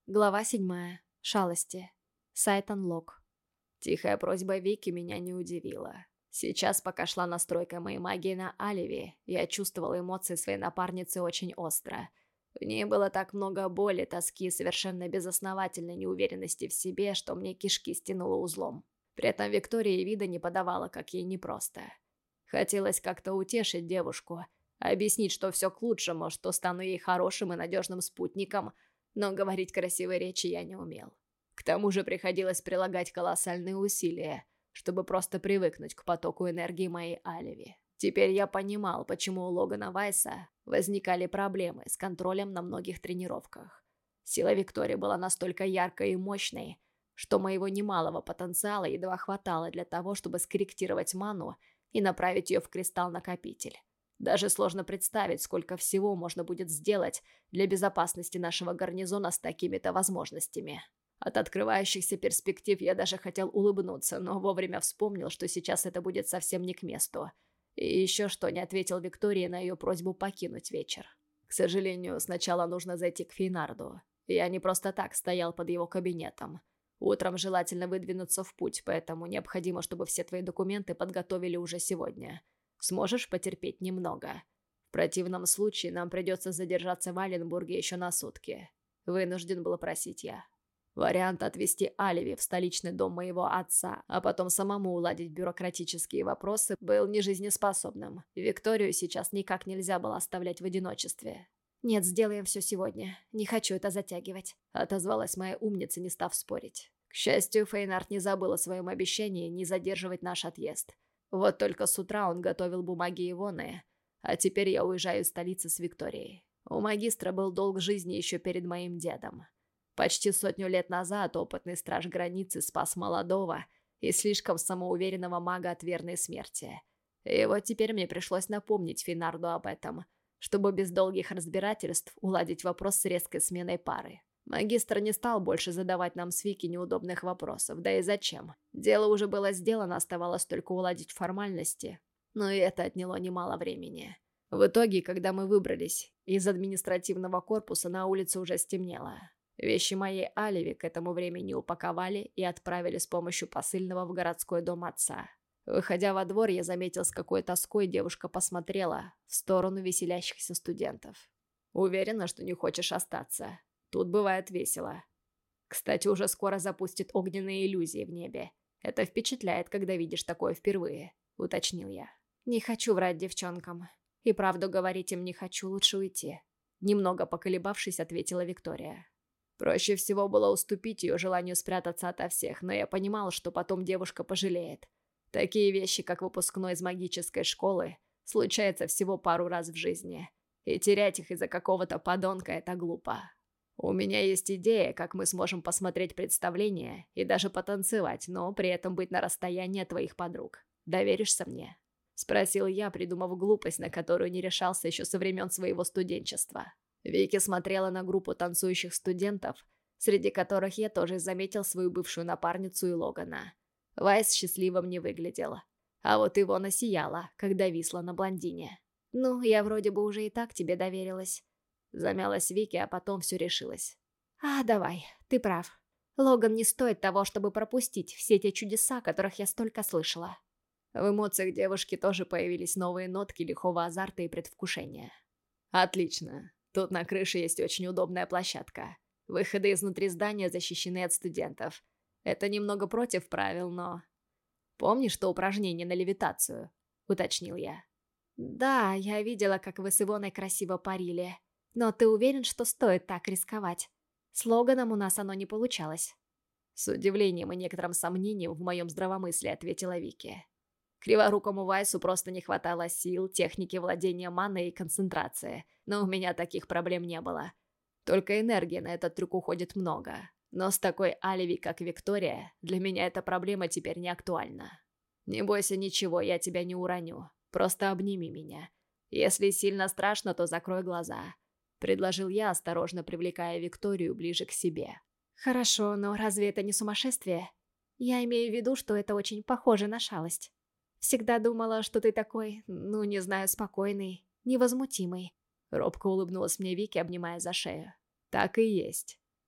Глава 7. Шалости. Сайт Unlock. Тихая просьба Вики меня не удивила. Сейчас, пока шла настройка моей магии на Аливе, я чувствовал эмоции своей напарницы очень остро. В ней было так много боли, тоски и совершенно безосновательной неуверенности в себе, что мне кишки стянуло узлом. При этом Виктория и вида не подавала, как ей непросто. Хотелось как-то утешить девушку, объяснить, что все к лучшему, что стану ей хорошим и надежным спутником, но говорить красивые речи я не умел. К тому же приходилось прилагать колоссальные усилия, чтобы просто привыкнуть к потоку энергии моей Аливи. Теперь я понимал, почему у Логана Вайса возникали проблемы с контролем на многих тренировках. Сила Виктории была настолько яркой и мощной, что моего немалого потенциала едва хватало для того, чтобы скорректировать ману и направить ее в кристалл-накопитель. Даже сложно представить, сколько всего можно будет сделать для безопасности нашего гарнизона с такими-то возможностями. От открывающихся перспектив я даже хотел улыбнуться, но вовремя вспомнил, что сейчас это будет совсем не к месту. И еще что не ответил Виктории на ее просьбу покинуть вечер. К сожалению, сначала нужно зайти к Фейнарду. Я не просто так стоял под его кабинетом. Утром желательно выдвинуться в путь, поэтому необходимо, чтобы все твои документы подготовили уже сегодня. Сможешь потерпеть немного? В противном случае нам придется задержаться в Аленбурге еще на сутки. Вынужден был просить я. Вариант отвезти Аливи в столичный дом моего отца, а потом самому уладить бюрократические вопросы, был нежизнеспособным. Викторию сейчас никак нельзя было оставлять в одиночестве. «Нет, сделаем все сегодня. Не хочу это затягивать», — отозвалась моя умница, не став спорить. К счастью, Фейнард не забыл о своем обещании не задерживать наш отъезд. Вот только с утра он готовил бумаги Ивоны, а теперь я уезжаю из столицы с Викторией. У магистра был долг жизни еще перед моим дедом. Почти 100 лет назад опытный страж границы спас молодого и слишком самоуверенного мага от верной смерти. И вот теперь мне пришлось напомнить Фейнарду об этом, чтобы без долгих разбирательств уладить вопрос с резкой сменой пары. Магистр не стал больше задавать нам с Вики неудобных вопросов, да и зачем? Дело уже было сделано, оставалось только уладить формальности, но и это отняло немало времени. В итоге, когда мы выбрались из административного корпуса, на улице уже стемнело. Вещи моей Аливи к этому времени упаковали и отправили с помощью посыльного в городской дом отца. Выходя во двор, я заметил, с какой тоской девушка посмотрела в сторону веселящихся студентов. «Уверена, что не хочешь остаться. Тут бывает весело. Кстати, уже скоро запустит огненные иллюзии в небе. Это впечатляет, когда видишь такое впервые», — уточнил я. «Не хочу врать девчонкам. И правду говорить им не хочу, лучше уйти», — немного поколебавшись, ответила Виктория. Проще всего было уступить ее желанию спрятаться ото всех, но я понимал, что потом девушка пожалеет. Такие вещи, как выпускной из магической школы, случаются всего пару раз в жизни. И терять их из-за какого-то подонка — это глупо. У меня есть идея, как мы сможем посмотреть представление и даже потанцевать, но при этом быть на расстоянии от твоих подруг. Доверишься мне?» — спросил я, придумав глупость, на которую не решался еще со времен своего студенчества. Вики смотрела на группу танцующих студентов, среди которых я тоже заметил свою бывшую напарницу и Логана. Вайс счастливым не выглядел. А вот Ивона сияла, когда висла на блондине. «Ну, я вроде бы уже и так тебе доверилась». Замялась Вики, а потом все решилось. «Давай, ты прав. Логан не стоит того, чтобы пропустить все те чудеса, о которых я столько слышала». В эмоциях девушки тоже появились новые нотки лихого азарта и предвкушения. «Отлично. Тут на крыше есть очень удобная площадка. Выходы изнутри здания защищены от студентов. Это немного против правил, но...» «Помнишь то упражнение на левитацию?» — уточнил я. «Да, я видела, как вы с Ивоной красиво парили. Но ты уверен, что стоит так рисковать? С Логаном у нас оно не получалось». С удивлением и некоторым сомнением в моем здравомыслии ответила Вики. Криворукому Вайсу просто не хватало сил, техники владения маной и концентрации, но у меня таких проблем не было. Только энергии на этот трюк уходит много. Но с такой Аливи, как Виктория, для меня эта проблема теперь не актуальна. Не бойся ничего, я тебя не уроню. Просто обними меня. Если сильно страшно, то закрой глаза. Предложил я, осторожно привлекая Викторию ближе к себе. «Хорошо, но разве это не сумасшествие? Я имею в виду, что это очень похоже на шалость. Всегда думала, что ты такой, ну, не знаю, спокойный, невозмутимый». Робко улыбнулась мне Вики, обнимая за шею. «Так и есть.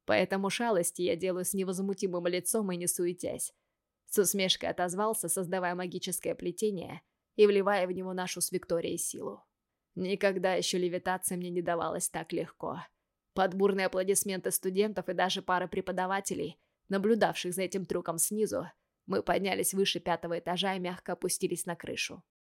Поэтому шалости я делаю с невозмутимым лицом и не суетясь. С усмешкой отозвался, создавая магическое плетение и вливая в него нашу с Викторией силу. Никогда еще левитация мне не давалась так легко. Под бурные аплодисменты студентов и даже пары преподавателей, наблюдавших за этим трюком снизу, мы поднялись выше 5-го этажа и мягко опустились на крышу.